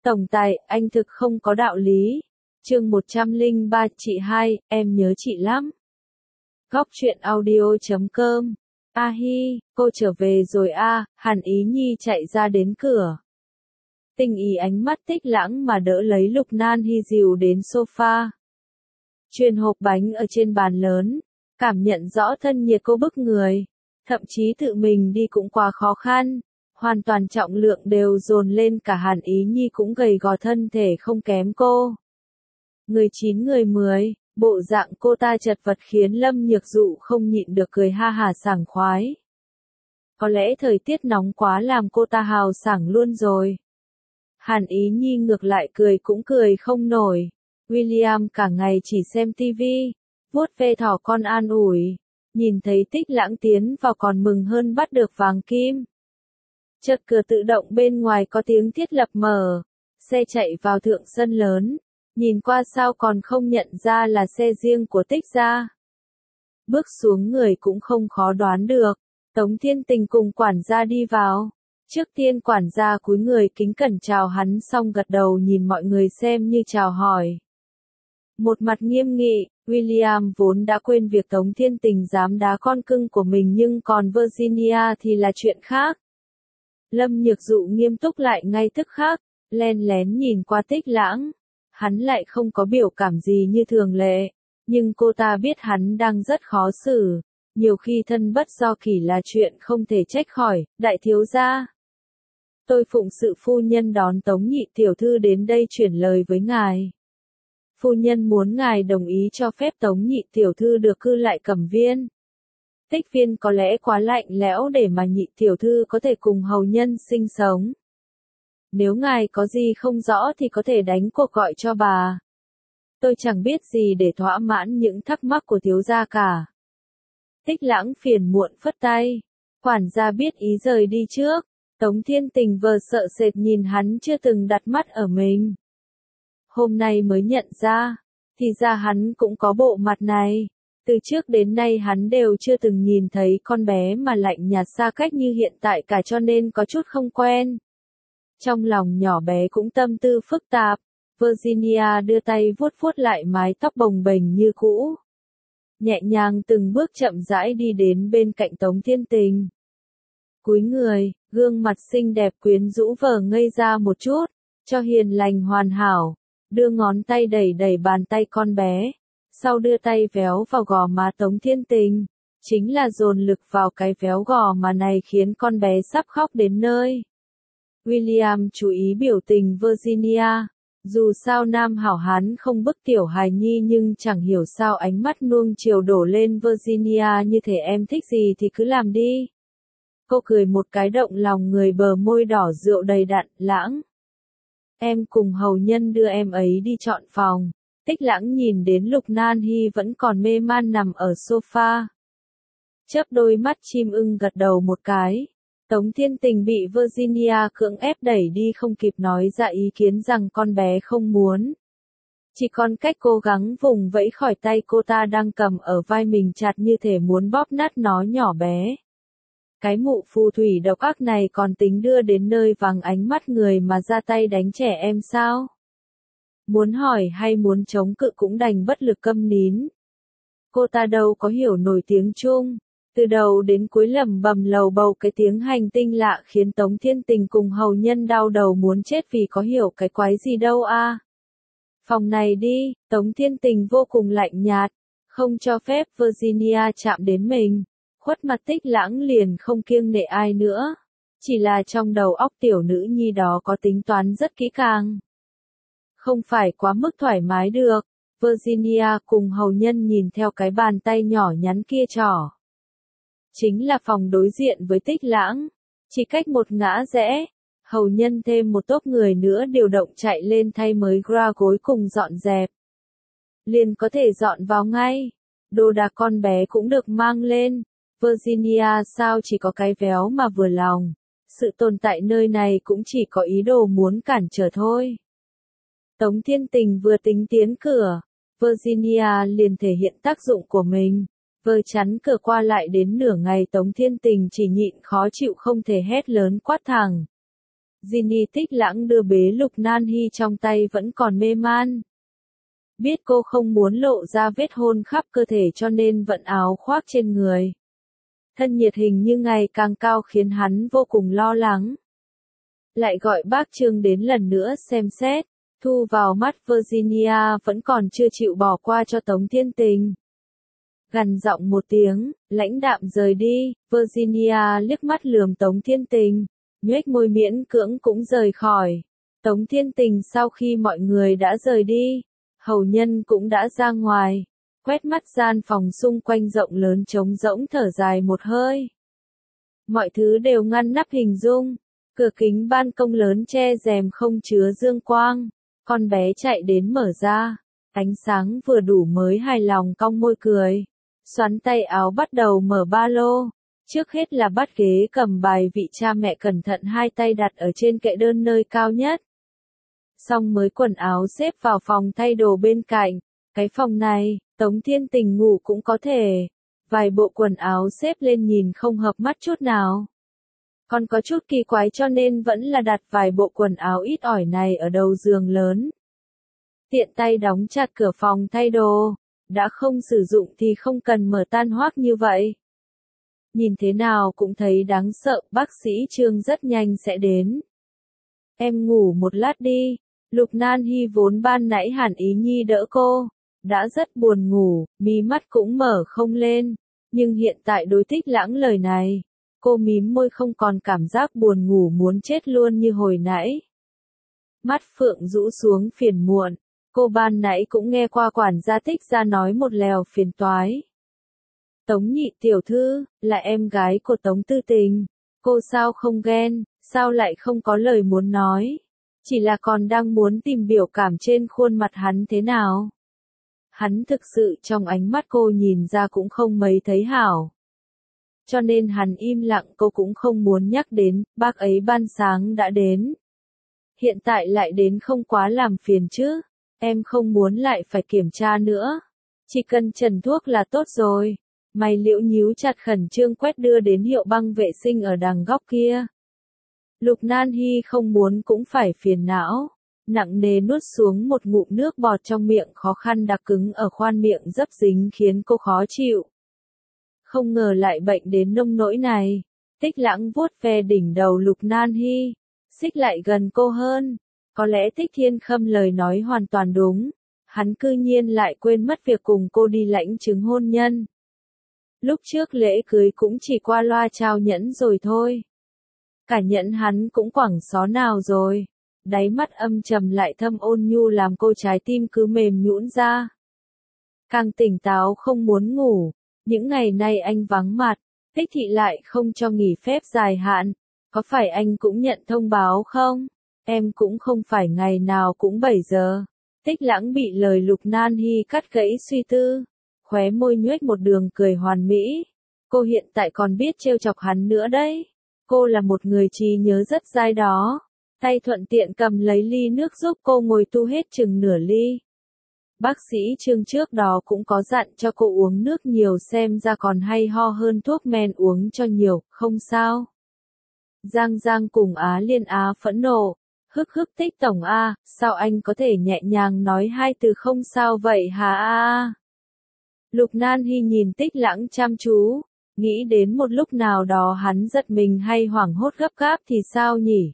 Tổng tài, anh thực không có đạo lý. Chương 103, chị hai, em nhớ chị lắm. Góc truyện audio.com. A hi, cô trở về rồi a. Hàn Ý Nhi chạy ra đến cửa. Tinh ý ánh mắt Tích Lãng mà đỡ lấy Lục Nan Hi dìu đến sofa. Truyền hộp bánh ở trên bàn lớn, cảm nhận rõ thân nhiệt cô bức người. Thậm chí tự mình đi cũng quá khó khăn. Hoàn toàn trọng lượng đều dồn lên, cả Hàn Ý Nhi cũng gầy gò, thân thể không kém cô. Người 9 người 10, bộ dạng cô ta chật vật khiến Lâm Nhược Dụ không nhịn được cười ha hả sảng khoái. Có lẽ thời tiết nóng quá làm cô ta hào sảng luôn rồi. Hàn Ý Nhi ngược lại cười cũng cười không nổi. William cả ngày chỉ xem tivi, vuốt ve thỏ con an ủi. Nhìn thấy Tích Lãng tiến vào còn mừng hơn bắt được vàng kim. Chợt cửa tự động bên ngoài có tiếng thiết lập mở, xe chạy vào thượng sân lớn, nhìn qua sao còn không nhận ra là xe riêng của Tích gia. Bước xuống người cũng không khó đoán được, Tống Thiên Tình cùng quản gia đi vào. Trước tiên quản gia cúi người kính cẩn chào hắn xong gật đầu nhìn mọi người xem như chào hỏi. Một mặt nghiêm nghị, William vốn đã quên việc Tống Thiên Tình dám đá con cưng của mình, nhưng còn Virginia thì là chuyện khác. Lâm Nhược Dụ nghiêm túc lại ngay tức khắc, len lén nhìn qua Tích Lãng. Hắn lại không có biểu cảm gì như thường lệ, nhưng cô ta biết hắn đang rất khó xử. Nhiều khi thân bất do kỷ là chuyện không thể trách khỏi. Đại thiếu gia, tôi phụng sự phu nhân đón Tống nhị tiểu thư đến đây chuyển lời với ngài. Phu nhân muốn ngài đồng ý cho phép Tống nhị tiểu thư được cư lại Cẩm Viên. Tích Viên có lẽ quá lạnh lẽo để mà nhị tiểu thư có thể cùng hầu nhân sinh sống. Nếu ngài có gì không rõ thì có thể đánh cuộc gọi cho bà. Tôi chẳng biết gì để thỏa mãn những thắc mắc của thiếu gia cả. Tích Lãng phiền muộn phất tay. Quản gia biết ý rời đi trước. Tống Thiên Tình vờ sợ sệt nhìn hắn chưa từng đặt mắt ở mình. Hôm nay mới nhận ra, thì ra hắn cũng có bộ mặt này. Từ trước đến nay hắn đều chưa từng nhìn thấy con bé mà lạnh nhạt xa cách như hiện tại cả, cho nên có chút không quen. Trong lòng nhỏ bé cũng tâm tư phức tạp. Virginia đưa tay vuốt vuốt lại mái tóc bồng bềnh như cũ. Nhẹ nhàng từng bước chậm rãi đi đến bên cạnh Tống Thiên Tình. Cúi người, gương mặt xinh đẹp quyến rũ vờ ngây ra một chút, cho hiền lành hoàn hảo. Đưa ngón tay đẩy đẩy bàn tay con bé. Sau đưa tay véo vào gò má Tống Thiên Tình. Chính là dồn lực vào cái véo gò má này khiến con bé sắp khóc đến nơi. William chú ý biểu tình Virginia. Dù sao nam hảo hán không bức tiểu hài nhi, nhưng chẳng hiểu sao ánh mắt nuông chiều đổ lên Virginia như thể em thích gì thì cứ làm đi. Cô cười một cái động lòng người, bờ môi đỏ rượu đầy đặn. Lãng, em cùng hầu nhân đưa em ấy đi chọn phòng. Tích Lãng nhìn đến Lục Nan Hi vẫn còn mê man nằm ở sofa. Chớp đôi mắt chim ưng gật đầu một cái. Tống Thiên Tình bị Virginia cưỡng ép đẩy đi, không kịp nói ra ý kiến rằng con bé không muốn. Chỉ còn cách cố gắng vùng vẫy khỏi tay cô ta đang cầm ở vai mình, chặt như thể muốn bóp nát nó nhỏ bé. Cái mụ phù thủy độc ác này còn tính đưa đến nơi vàng ánh mắt người mà ra tay đánh trẻ em sao? Muốn hỏi hay muốn chống cự cũng đành bất lực câm nín. Cô ta đâu có hiểu nổi tiếng Trung. Từ đầu đến cuối lẩm bẩm lầu bầu cái tiếng hành tinh lạ khiến Tống Thiên Tình cùng hầu nhân đau đầu muốn chết vì có hiểu cái quái gì đâu a. Phòng này đi, Tống Thiên Tình vô cùng lạnh nhạt, không cho phép Virginia chạm đến mình. Khuất mặt Tích Lãng liền không kiêng nể ai nữa. Chỉ là trong đầu óc tiểu nữ nhi đó có tính toán rất kỹ càng. Không phải quá mức thoải mái được. Virginia cùng hầu nhân nhìn theo cái bàn tay nhỏ nhắn kia trỏ. Chính là phòng đối diện với Tích Lãng. Chỉ cách một ngã rẽ. Hầu nhân thêm một tốp người nữa điều động chạy lên thay mới gra gối cùng dọn dẹp. Liền có thể dọn vào ngay. Đồ đạc con bé cũng được mang lên. Virginia sao chỉ có cái véo mà vừa lòng. Sự tồn tại nơi này cũng chỉ có ý đồ muốn cản trở thôi. Tống Thiên Tình vừa tính tiến cửa. Virginia liền thể hiện tác dụng của mình. Vờ chắn cửa qua lại đến nửa ngày, Tống Thiên Tình chỉ nhịn khó chịu không thể hét lớn quát thẳng. Ginny Tích Lãng đưa bế Lục Nan Hy trong tay vẫn còn mê man. Biết cô không muốn lộ ra vết hôn khắp cơ thể cho nên vẫn áo khoác trên người. Thân nhiệt hình như ngày càng cao khiến hắn vô cùng lo lắng. Lại gọi bác Trương đến lần nữa xem xét, thu vào mắt Virginia vẫn còn chưa chịu bỏ qua cho Tống Thiên Tình. Gằn giọng một tiếng, lãnh đạm rời đi, Virginia liếc mắt lườm Tống Thiên Tình, nhoếch môi miễn cưỡng cũng rời khỏi. Tống Thiên Tình sau khi mọi người đã rời đi, hầu nhân cũng đã ra ngoài, quét mắt gian phòng xung quanh rộng lớn trống rỗng thở dài một hơi. Mọi thứ đều ngăn nắp hình dung, cửa kính ban công lớn che rèm không chứa dương quang, con bé chạy đến mở ra, ánh sáng vừa đủ mới hài lòng cong môi cười, xoắn tay áo bắt đầu mở ba lô, trước hết là bắt ghế cầm bài vị cha mẹ cẩn thận hai tay đặt ở trên kệ đơn nơi cao nhất. Xong mới quần áo xếp vào phòng thay đồ bên cạnh, cái phòng này, Tống Thiên Tình ngủ cũng có thể, vài bộ quần áo xếp lên nhìn không hợp mắt chút nào. Còn có chút kỳ quái cho nên vẫn là đặt vài bộ quần áo ít ỏi này ở đầu giường lớn. Tiện tay đóng chặt cửa phòng thay đồ, đã không sử dụng thì không cần mở tan hoác như vậy. Nhìn thế nào cũng thấy đáng sợ, bác sĩ Trương rất nhanh sẽ đến. Em ngủ một lát đi, Lục Nan Hy vốn ban nãy hẳn ý nhi đỡ cô, đã rất buồn ngủ, mí mắt cũng mở không lên, nhưng hiện tại đối Tích Lãng lời này, cô mím môi không còn cảm giác buồn ngủ muốn chết luôn như hồi nãy. Mắt Phượng rũ xuống phiền muộn, cô ban nãy cũng nghe qua quản gia Tích ra nói một lèo phiền toái. Tống nhị tiểu thư, là em gái của Tống Tư Tình, cô sao không ghen, sao lại không có lời muốn nói, chỉ là còn đang muốn tìm biểu cảm trên khuôn mặt hắn thế nào. Hắn thực sự trong ánh mắt cô nhìn ra cũng không mấy thấy hảo. Cho nên hắn im lặng, cô cũng không muốn nhắc đến, bác ấy ban sáng đã đến. Hiện tại lại đến không quá làm phiền chứ, em không muốn lại phải kiểm tra nữa. Chỉ cần trần thuốc là tốt rồi. Mày Liễu nhíu chặt khẩn trương quét đưa đến hiệu băng vệ sinh ở đằng góc kia. Lục Nan Hy không muốn cũng phải phiền não, nặng nề nuốt xuống một ngụm nước bọt trong miệng khó khăn đặc cứng ở khoan miệng dấp dính khiến cô khó chịu. Không ngờ lại bệnh đến nông nỗi này. Tích Lãng vuốt ve đỉnh đầu Lục Nan Hy, xích lại gần cô hơn. Có lẽ Tích Thiên Khâm lời nói hoàn toàn đúng, hắn cư nhiên lại quên mất việc cùng cô đi lãnh chứng hôn nhân. Lúc trước lễ cưới cũng chỉ qua loa trao nhẫn rồi thôi. Cả nhẫn hắn cũng quẳng xó nào rồi. Đáy mắt âm trầm lại thâm ôn nhu làm cô trái tim cứ mềm nhũn ra. Càng tỉnh táo không muốn ngủ. Những ngày nay anh vắng mặt, Tích thị lại không cho nghỉ phép dài hạn. Có phải anh cũng nhận thông báo không? Em cũng không phải ngày nào cũng 7 giờ. Tích Lãng bị lời Lục Nan Hy cắt gãy suy tư. Khóe môi nhoếch một đường cười hoàn mỹ. Cô hiện tại còn biết trêu chọc hắn nữa đấy. Cô là một người trí nhớ rất dai đó. Tay thuận tiện cầm lấy ly nước giúp cô ngồi tu hết chừng nửa ly. Bác sĩ Trương trước đó cũng có dặn cho cô uống nước nhiều xem ra còn hay ho hơn thuốc men uống cho nhiều, không sao. Giang Giang cùng Á Liên Á phẫn nộ. Hức hức Tích tổng a, sao anh có thể nhẹ nhàng nói hai từ không sao vậy hả a? Lục Nan Hy nhìn Tích Lãng chăm chú, nghĩ đến một lúc nào đó hắn giật mình hay hoảng hốt gấp gáp thì sao nhỉ?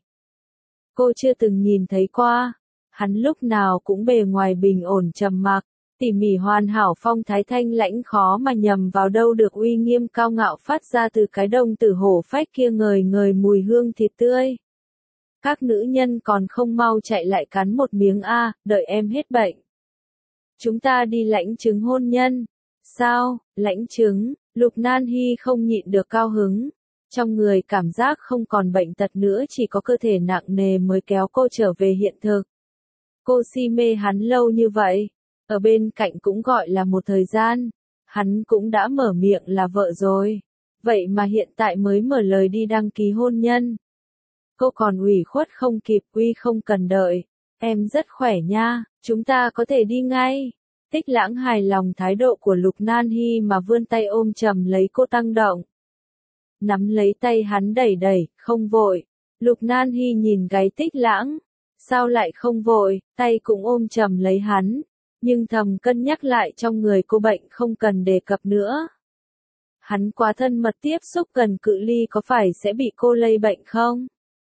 Cô chưa từng nhìn thấy qua, hắn lúc nào cũng bề ngoài bình ổn trầm mặc, tỉ mỉ hoàn hảo phong thái thanh lãnh khó mà nhầm vào đâu được uy nghiêm cao ngạo phát ra từ cái đồng tử hổ phách kia ngời ngời mùi hương thịt tươi. Các nữ nhân còn không mau chạy lại cắn một miếng a, đợi em hết bệnh. Chúng ta đi lãnh chứng hôn nhân. Sao, lãnh chứng, Lục Nan Hy không nhịn được cao hứng. Trong người cảm giác không còn bệnh tật nữa chỉ có cơ thể nặng nề mới kéo cô trở về hiện thực. Cô si mê hắn lâu như vậy, ở bên cạnh cũng gọi là một thời gian, hắn cũng đã mở miệng là vợ rồi. Vậy mà hiện tại mới mở lời đi đăng ký hôn nhân. Cô còn ủy khuất không kịp uy không cần đợi. Em rất khỏe nha, chúng ta có thể đi ngay. Tích Lãng hài lòng thái độ của Lục Nan Hy mà vươn tay ôm chầm lấy cô tăng động. Nắm lấy tay hắn đẩy đẩy, không vội. Lục Nan Hy nhìn gáy Tích Lãng. Sao lại không vội, tay cũng ôm chầm lấy hắn. Nhưng thầm cân nhắc lại trong người cô bệnh không cần đề cập nữa. Hắn quá thân mật tiếp xúc gần cự ly có phải sẽ bị cô lây bệnh không?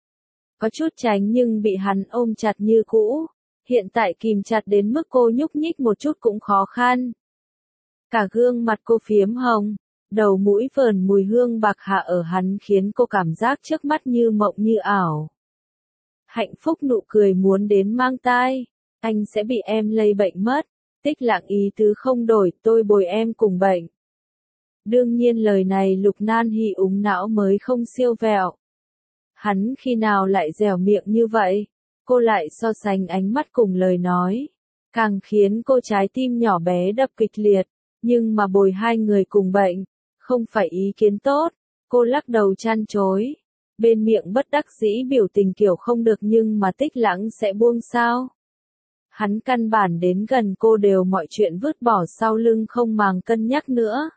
Có chút tránh nhưng bị hắn ôm chặt như cũ. Hiện tại kìm chặt đến mức cô nhúc nhích một chút cũng khó khăn. Cả gương mặt cô phiếm hồng, đầu mũi vờn mùi hương bạc hạ ở hắn khiến cô cảm giác trước mắt như mộng như ảo. Hạnh phúc nụ cười muốn đến mang tai, anh sẽ bị em lây bệnh mất. Tích Lãng ý tứ không đổi, tôi bồi em cùng bệnh. Đương nhiên lời này Lục Nan Hy úng não mới không siêu vẹo. Hắn khi nào lại dẻo miệng như vậy? Cô lại so sánh ánh mắt cùng lời nói. Càng khiến cô trái tim nhỏ bé đập kịch liệt. Nhưng mà bồi hai người cùng bệnh, không phải ý kiến tốt. Cô lắc đầu chăn chối. Bên miệng bất đắc dĩ biểu tình kiểu không được nhưng mà Tích Lãng sẽ buông sao? Hắn căn bản đến gần cô đều mọi chuyện vứt bỏ sau lưng không màng cân nhắc nữa.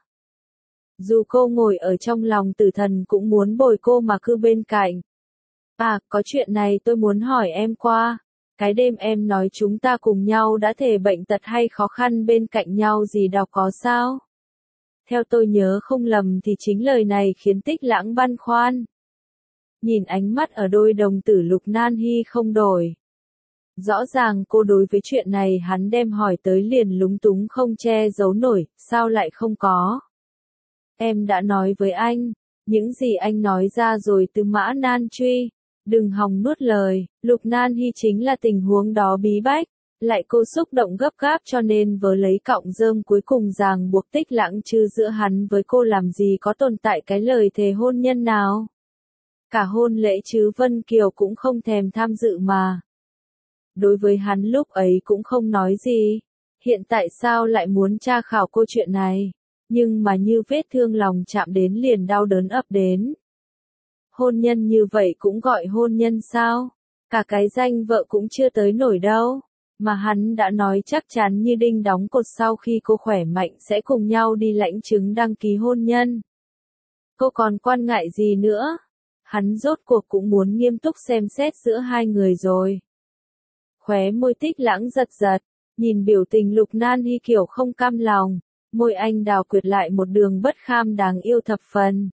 Dù cô ngồi ở trong lòng tử thần cũng muốn bồi cô mà cứ bên cạnh. À, có chuyện này tôi muốn hỏi em qua. Cái đêm em nói chúng ta cùng nhau đã thể bệnh tật hay khó khăn bên cạnh nhau gì đó có sao? Theo tôi nhớ không lầm thì chính lời này khiến Tích Lãng băn khoăn. Nhìn ánh mắt ở đôi đồng tử Lục Nan Hy không đổi. Rõ ràng cô đối với chuyện này hắn đem hỏi tới liền lúng túng không che giấu nổi, sao lại không có? Em đã nói với anh, những gì anh nói ra rồi Tư Mã Nan truy. Đừng hòng nuốt lời, Lục Nan Hy chính là tình huống đó bí bách, lại cô xúc động gấp gáp cho nên vớ lấy cọng rơm cuối cùng ràng buộc Tích Lãng chứ giữa hắn với cô làm gì có tồn tại cái lời thề hôn nhân nào. Cả hôn lễ chứ Vân Kiều cũng không thèm tham dự mà. Đối với hắn lúc ấy cũng không nói gì, hiện tại sao lại muốn tra khảo cô chuyện này, nhưng mà như vết thương lòng chạm đến liền đau đớn ập đến. Hôn nhân như vậy cũng gọi hôn nhân sao? Cả cái danh vợ cũng chưa tới nổi đâu. Mà hắn đã nói chắc chắn như đinh đóng cột sau khi cô khỏe mạnh sẽ cùng nhau đi lãnh chứng đăng ký hôn nhân. Cô còn quan ngại gì nữa? Hắn rốt cuộc cũng muốn nghiêm túc xem xét giữa hai người rồi. Khóe môi Tích Lãng giật giật, nhìn biểu tình Lục Nan Hy kiểu không cam lòng, môi anh đào quyệt lại một đường bất kham đáng yêu thập phần.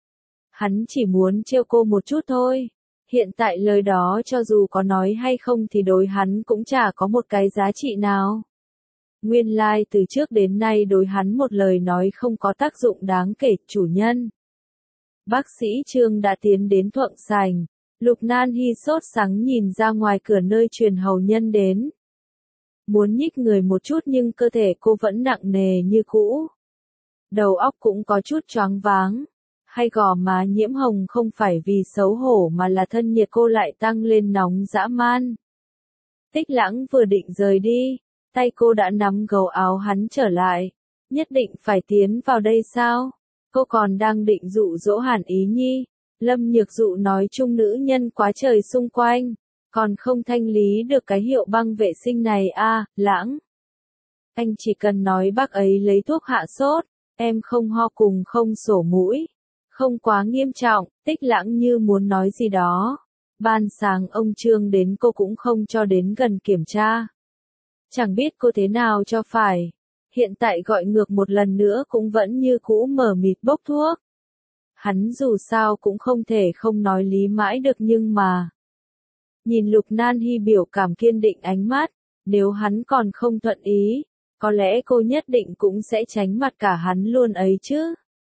Hắn chỉ muốn trêu cô một chút thôi. Hiện tại lời đó cho dù có nói hay không thì đối hắn cũng chả có một cái giá trị nào. Nguyên lai từ trước đến nay đối hắn một lời nói không có tác dụng đáng kể, chủ nhân. Bác sĩ Trương đã tiến đến Thuận Sành. Lục Nan Hy sốt sắng nhìn ra ngoài cửa nơi truyền hầu nhân đến. Muốn nhích người một chút nhưng cơ thể cô vẫn nặng nề như cũ. Đầu óc cũng có chút choáng váng. Hay gò má nhiễm hồng không phải vì xấu hổ mà là thân nhiệt cô lại tăng lên nóng dã man. Tích Lãng vừa định rời đi, tay cô đã nắm gấu áo hắn trở lại. Nhất định phải tiến vào đây sao? Cô còn đang định dụ dỗ Hàn Ý Nhi. Lâm Nhược Dụ nói chung nữ nhân quá trời xung quanh, còn không thanh lý được cái hiệu băng vệ sinh này à, Lãng. Anh chỉ cần nói bác ấy lấy thuốc hạ sốt, em không ho cùng không sổ mũi. Không quá nghiêm trọng, Tích Lãng như muốn nói gì đó. Ban sáng ông Trương đến cô cũng không cho đến gần kiểm tra. Chẳng biết cô thế nào cho phải. Hiện tại gọi ngược một lần nữa cũng vẫn như cũ mờ mịt bốc thuốc. Hắn dù sao cũng không thể không nói lý mãi được nhưng mà. Nhìn Lục Nan Hy biểu cảm kiên định ánh mắt, nếu hắn còn không thuận ý, có lẽ cô nhất định cũng sẽ tránh mặt cả hắn luôn ấy chứ.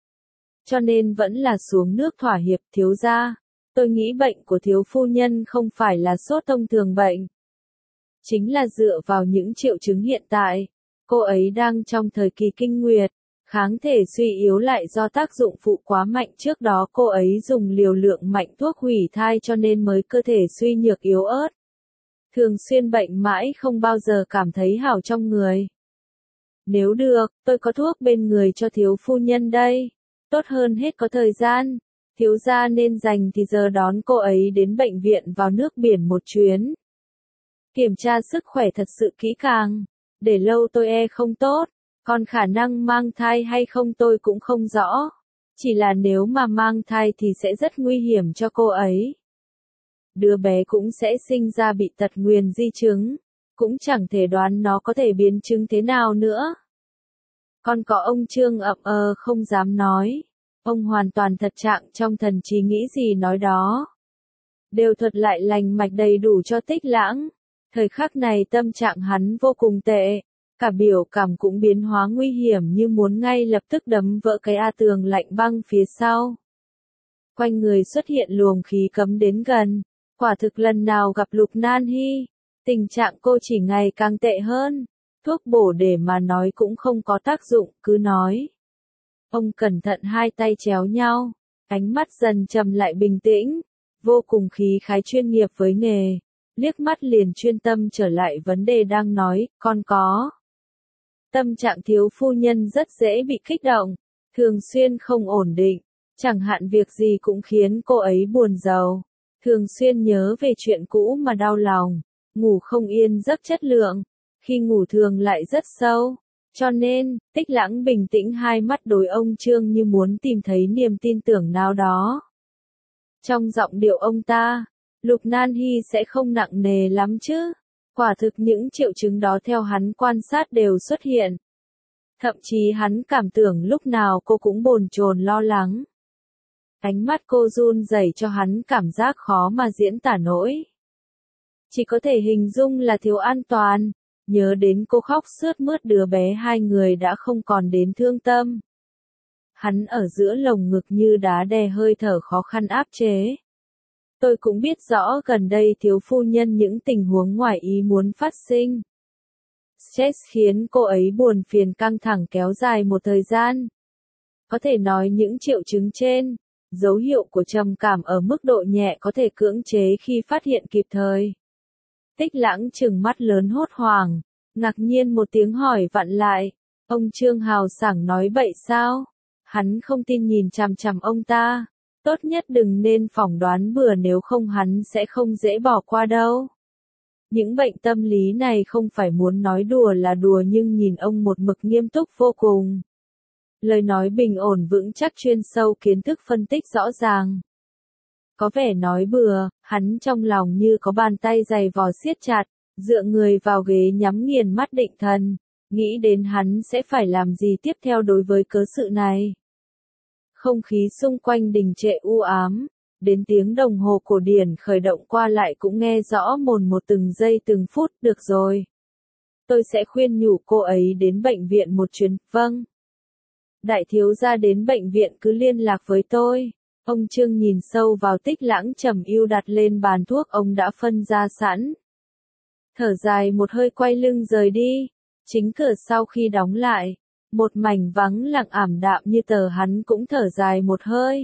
Cho nên vẫn là xuống nước thỏa hiệp thiếu gia. Tôi nghĩ bệnh của thiếu phu nhân không phải là sốt thông thường bệnh. Chính là dựa vào những triệu chứng hiện tại. Cô ấy đang trong thời kỳ kinh nguyệt. Kháng thể suy yếu lại do tác dụng phụ quá mạnh trước đó cô ấy dùng liều lượng mạnh thuốc hủy thai cho nên mới cơ thể suy nhược yếu ớt. Thường xuyên bệnh mãi không bao giờ cảm thấy hảo trong người. Nếu được, tôi có thuốc bên người cho thiếu phu nhân đây. Tốt hơn hết có thời gian. Thiếu gia nên dành thì giờ đón cô ấy đến bệnh viện vào nước biển một chuyến. Kiểm tra sức khỏe thật sự kỹ càng. Để lâu tôi không tốt. Còn khả năng mang thai hay không tôi cũng không rõ. Chỉ là nếu mà mang thai thì sẽ rất nguy hiểm cho cô ấy. đứa bé cũng sẽ sinh ra bị tật nguyền di chứng, cũng chẳng thể đoán nó có thể biến chứng thế nào nữa. Còn có ông Trương không dám nói. Ông hoàn toàn thật trạng trong thần trí nghĩ gì nói đó. Đều thuật lại lành mạch đầy đủ cho Tích Lãng. Thời khắc này tâm trạng hắn vô cùng tệ. Cả biểu cảm cũng biến hóa nguy hiểm như muốn ngay lập tức đấm vỡ cái tường lạnh băng phía sau. Quanh người xuất hiện luồng khí cấm đến gần. Quả thực lần nào gặp Lục Nan Hy, tình trạng cô chỉ ngày càng tệ hơn. Thuốc bổ để mà nói cũng không có tác dụng, cứ nói. Ông cẩn thận hai tay chéo nhau, ánh mắt dần trầm lại bình tĩnh, vô cùng khí khái chuyên nghiệp với nghề, liếc mắt liền chuyên tâm trở lại vấn đề đang nói, con có. Tâm trạng thiếu phu nhân rất dễ bị kích động, thường xuyên không ổn định, chẳng hạn việc gì cũng khiến cô ấy buồn rầu, thường xuyên nhớ về chuyện cũ mà đau lòng, ngủ không yên giấc chất lượng, khi ngủ thường lại rất sâu. Cho nên, Tích Lãng bình tĩnh hai mắt đối ông Trương như muốn tìm thấy niềm tin tưởng nào đó. Trong giọng điệu ông ta, Lục Nan Hy sẽ không nặng nề lắm chứ. Quả thực những triệu chứng đó theo hắn quan sát đều xuất hiện. Thậm chí hắn cảm tưởng lúc nào cô cũng bồn chồn lo lắng. Ánh mắt cô run rẩy cho hắn cảm giác khó mà diễn tả nổi. Chỉ có thể hình dung là thiếu an toàn. Nhớ đến cô khóc sướt mướt đứa bé hai người đã không còn đến thương tâm. Hắn ở giữa lồng ngực như đá đè hơi thở khó khăn áp chế. Tôi cũng biết rõ gần đây thiếu phu nhân những tình huống ngoài ý muốn phát sinh. Stress khiến cô ấy buồn phiền căng thẳng kéo dài một thời gian. Có thể nói những triệu chứng trên, dấu hiệu của trầm cảm ở mức độ nhẹ có thể cưỡng chế khi phát hiện kịp thời. Tích Lãng trừng mắt lớn hốt hoảng, ngạc nhiên một tiếng hỏi vặn lại, ông Trương hào sảng nói bậy sao? Hắn không tin nhìn chằm chằm ông ta, tốt nhất đừng nên phỏng đoán bừa nếu không hắn sẽ không dễ bỏ qua đâu. Những bệnh tâm lý này không phải muốn nói đùa là đùa nhưng nhìn ông một mực nghiêm túc vô cùng. Lời nói bình ổn vững chắc chuyên sâu kiến thức phân tích rõ ràng. Có vẻ nói bừa, hắn trong lòng như có bàn tay dày vò siết chặt, dựa người vào ghế nhắm nghiền mắt định thần, nghĩ đến hắn sẽ phải làm gì tiếp theo đối với cớ sự này. Không khí xung quanh đình trệ u ám, đến tiếng đồng hồ cổ điển khởi động qua lại cũng nghe rõ mồn một từng giây từng phút, được rồi. Tôi sẽ khuyên nhủ cô ấy đến bệnh viện một chuyến, vâng. Đại thiếu gia đến bệnh viện cứ liên lạc với tôi. Ông Trương nhìn sâu vào Tích Lãng trầm ưu đặt lên bàn thuốc ông đã phân ra sẵn. Thở dài một hơi quay lưng rời đi. Chính cửa sau khi đóng lại, một mảnh vắng lặng ảm đạm như tờ hắn cũng thở dài một hơi.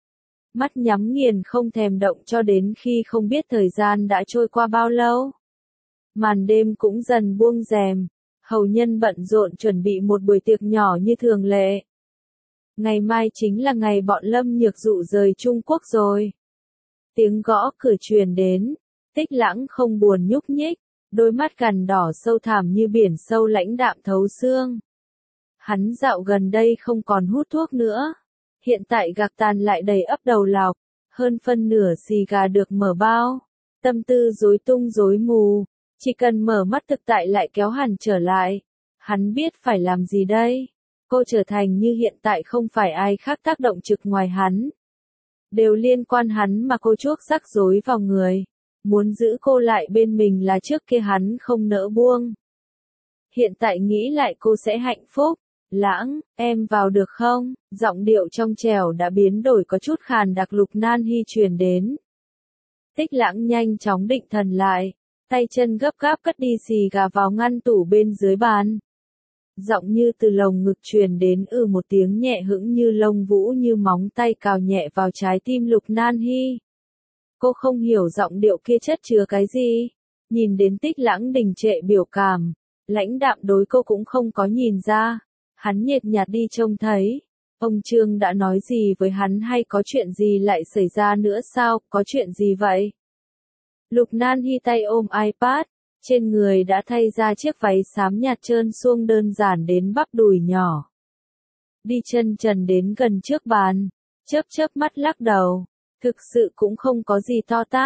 Mắt nhắm nghiền không thèm động cho đến khi không biết thời gian đã trôi qua bao lâu. Màn đêm cũng dần buông rèm, hầu nhân bận rộn chuẩn bị một buổi tiệc nhỏ như thường lệ. Ngày mai chính là ngày bọn Lâm Nhược Dụ rời Trung Quốc rồi. Tiếng gõ cửa truyền đến, Tích Lãng không buồn nhúc nhích, đôi mắt cằn đỏ sâu thẳm như biển sâu lãnh đạm thấu xương. Hắn dạo gần đây không còn hút thuốc nữa, hiện tại gạc tàn lại đầy ắp đầu lọc, hơn phân nửa xì gà được mở bao, tâm tư rối tung rối mù, chỉ cần mở mắt thực tại lại kéo hẳn trở lại. Hắn biết phải làm gì đây? Cô trở thành như hiện tại không phải ai khác tác động trực ngoài hắn. Đều liên quan hắn mà cô chuốc rắc rối vào người. Muốn giữ cô lại bên mình là trước kia hắn không nỡ buông. Hiện tại nghĩ lại cô sẽ hạnh phúc. Lãng, em vào được không? Giọng điệu trong trẻo đã biến đổi có chút khàn đặc. Lục Nan Hy truyền đến. Tích Lãng nhanh chóng định thần lại. Tay chân gấp gáp cất đi xì gà vào ngăn tủ bên dưới bàn. Giọng như từ lồng ngực truyền đến một tiếng nhẹ hững như lông vũ như móng tay cào nhẹ vào trái tim Lục Nan Hy. Cô không hiểu giọng điệu kia chất chứa cái gì. Nhìn đến Tích Lãng đình trệ biểu cảm, lãnh đạm đối cô cũng không có nhìn ra. Hắn nhợt nhạt đi trông thấy. Ông Trương đã nói gì với hắn hay có chuyện gì lại xảy ra nữa sao, có chuyện gì vậy? Lục Nan Hy tay ôm iPad, trên người đã thay ra chiếc váy xám nhạt trơn suông đơn giản đến bắp đùi nhỏ. Đi chân trần đến gần trước bàn, chớp chớp mắt lắc đầu, thực sự cũng không có gì to tát,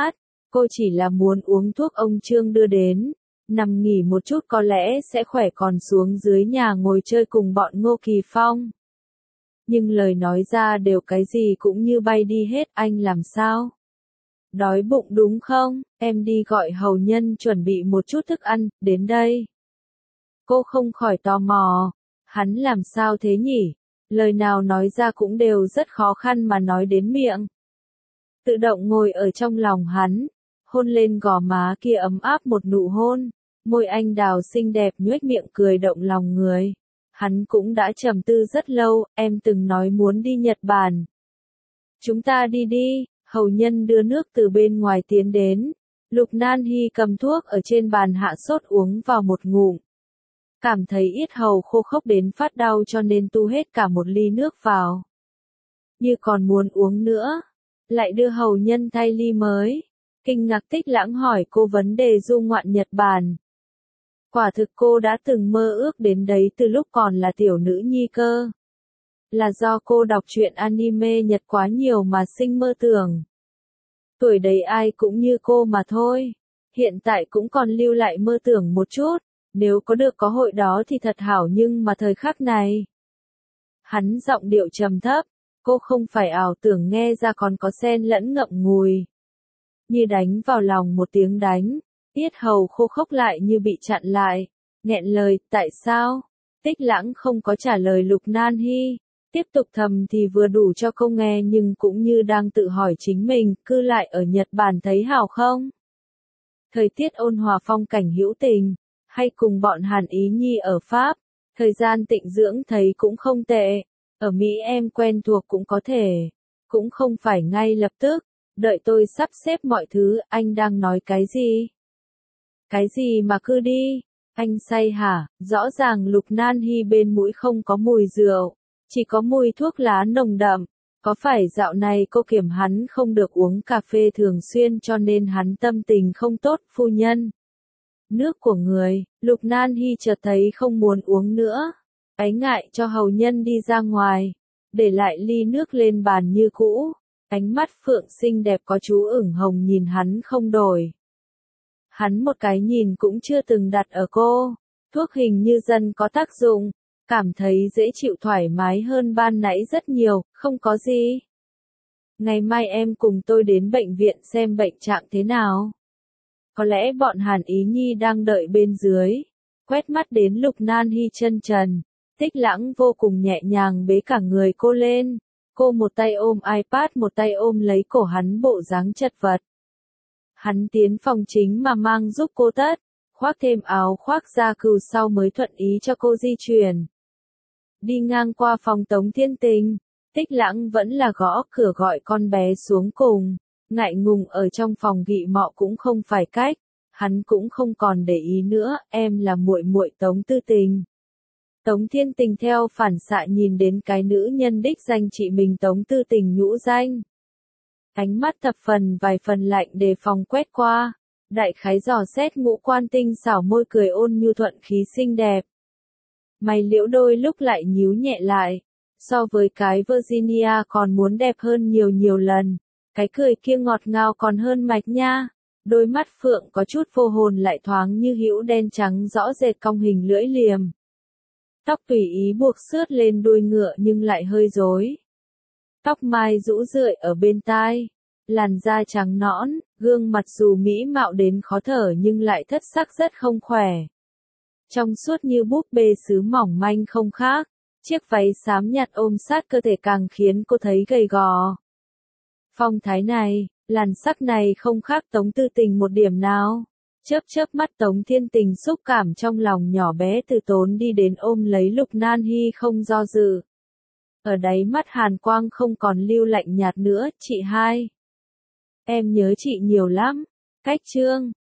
Cô chỉ là muốn uống thuốc ông Trương đưa đến, nằm nghỉ một chút có lẽ sẽ khỏe còn xuống dưới nhà ngồi chơi cùng bọn Ngô Kỳ Phong. Nhưng lời nói ra đều cái gì cũng như bay đi hết, anh làm sao? Đói bụng đúng không? Em đi gọi hầu nhân chuẩn bị một chút thức ăn, đến đây. Cô không khỏi tò mò. Hắn làm sao thế nhỉ? Lời nào nói ra cũng đều rất khó khăn mà nói đến miệng. Tự động ngồi ở trong lòng hắn, hôn lên gò má kia ấm áp một nụ hôn, môi anh đào xinh đẹp nhoẻn miệng cười động lòng người. Hắn cũng đã trầm tư rất lâu, em từng nói muốn đi Nhật Bản. Chúng ta đi đi, hầu nhân đưa nước từ bên ngoài tiến đến. Lục Nan Hy cầm thuốc ở trên bàn hạ sốt uống vào một ngụm. Cảm thấy yết hầu khô khốc đến phát đau cho nên tu hết cả một ly nước vào. Như còn muốn uống nữa, lại đưa hầu nhân thay ly mới. Kinh ngạc Tích Lãng hỏi cô vấn đề du ngoạn Nhật Bản. Quả thực cô đã từng mơ ước đến đấy từ lúc còn là tiểu nữ nhi cơ. Là do cô đọc truyện anime Nhật quá nhiều mà sinh mơ tưởng. Tuổi đấy ai cũng như cô mà thôi. Hiện tại cũng còn lưu lại mơ tưởng một chút. Nếu có được có hội đó thì thật hảo nhưng mà thời khắc này. Hắn giọng điệu trầm thấp. Cô không phải ảo tưởng nghe ra còn có xen lẫn ngậm ngùi. Như đánh vào lòng một tiếng đánh. Tiết hầu khô khốc lại như bị chặn lại. Nghẹn lời, tại sao? Tích Lãng không có trả lời Lục Nan Hy. Tiếp tục thầm thì vừa đủ cho cô nghe nhưng cũng như đang tự hỏi chính mình, cư lại ở Nhật Bản thấy hảo không? Thời tiết ôn hòa phong cảnh hữu tình, hay cùng bọn Hàn Ý Nhi ở Pháp, thời gian tịnh dưỡng thấy cũng không tệ, ở Mỹ em quen thuộc cũng có thể, cũng không phải ngay lập tức, đợi tôi sắp xếp mọi thứ, anh đang nói cái gì? Cái gì mà cứ đi? Anh say hả? Rõ ràng Lục Nan Hy bên mũi không có mùi rượu. Chỉ có mùi thuốc lá nồng đậm, có phải dạo này cô kiểm hắn không được uống cà phê thường xuyên cho nên hắn tâm tình không tốt, phu nhân? Nước của người, Lục Nan Hy chợt thấy không muốn uống nữa. Ái ngại cho hầu nhân đi ra ngoài, để lại ly nước lên bàn như cũ. Ánh mắt phượng xinh đẹp có chú ửng hồng nhìn hắn không đổi. Hắn một cái nhìn cũng chưa từng đặt ở cô. Thuốc hình như dần có tác dụng. Cảm thấy dễ chịu thoải mái hơn ban nãy rất nhiều, không có gì. Ngày mai em cùng tôi đến bệnh viện xem bệnh trạng thế nào. Có lẽ bọn Hàn Ý Nhi đang đợi bên dưới. Quét mắt đến Lục Nan Hy chân trần. Tích Lãng vô cùng nhẹ nhàng bế cả người cô lên. Cô một tay ôm iPad một tay ôm lấy cổ hắn bộ dáng chật vật. Hắn tiến phòng chính mà mang giúp cô tất. Khoác thêm áo khoác da cừu sau mới thuận ý cho cô di chuyển. Đi ngang qua phòng Tống Thiên Tình, Tích Lãng vẫn là gõ cửa gọi con bé xuống cùng, ngại ngùng ở trong phòng gị mọ cũng không phải cách, hắn cũng không còn để ý nữa, em là muội muội Tống Tư Tình. Tống Thiên Tình theo phản xạ nhìn đến cái nữ nhân đích danh chị mình Tống Tư Tình nhũ danh. Ánh mắt thập phần vài phần lạnh đề phòng quét qua, đại khái dò xét ngũ quan tinh xảo môi cười ôn nhu thuận khí xinh đẹp. Mày liễu đôi lúc lại nhíu nhẹ lại, so với cái Virginia còn muốn đẹp hơn nhiều nhiều lần, cái cười kia ngọt ngào còn hơn mạch nha, đôi mắt phượng có chút vô hồn lại thoáng như hữu đen trắng rõ rệt cong hình lưỡi liềm. Tóc tùy ý buộc xướt lên đuôi ngựa nhưng lại hơi rối. Tóc mai rũ rượi ở bên tai, làn da trắng nõn, gương mặt dù mỹ mạo đến khó thở nhưng lại thất sắc rất không khỏe. Trong suốt như búp bê sứ mỏng manh không khác, chiếc váy xám nhạt ôm sát cơ thể càng khiến cô thấy gầy gò. Phong thái này, làn sắc này không khác Tống Tư Tình một điểm nào. Chớp mắt Tống Thiên Tình xúc cảm trong lòng nhỏ bé từ tốn đi đến ôm lấy Lục Nan Hy không do dự. Ở đáy mắt hàn quang không còn lưu lạnh nhạt nữa, chị hai. Em nhớ chị nhiều lắm. Cách chương.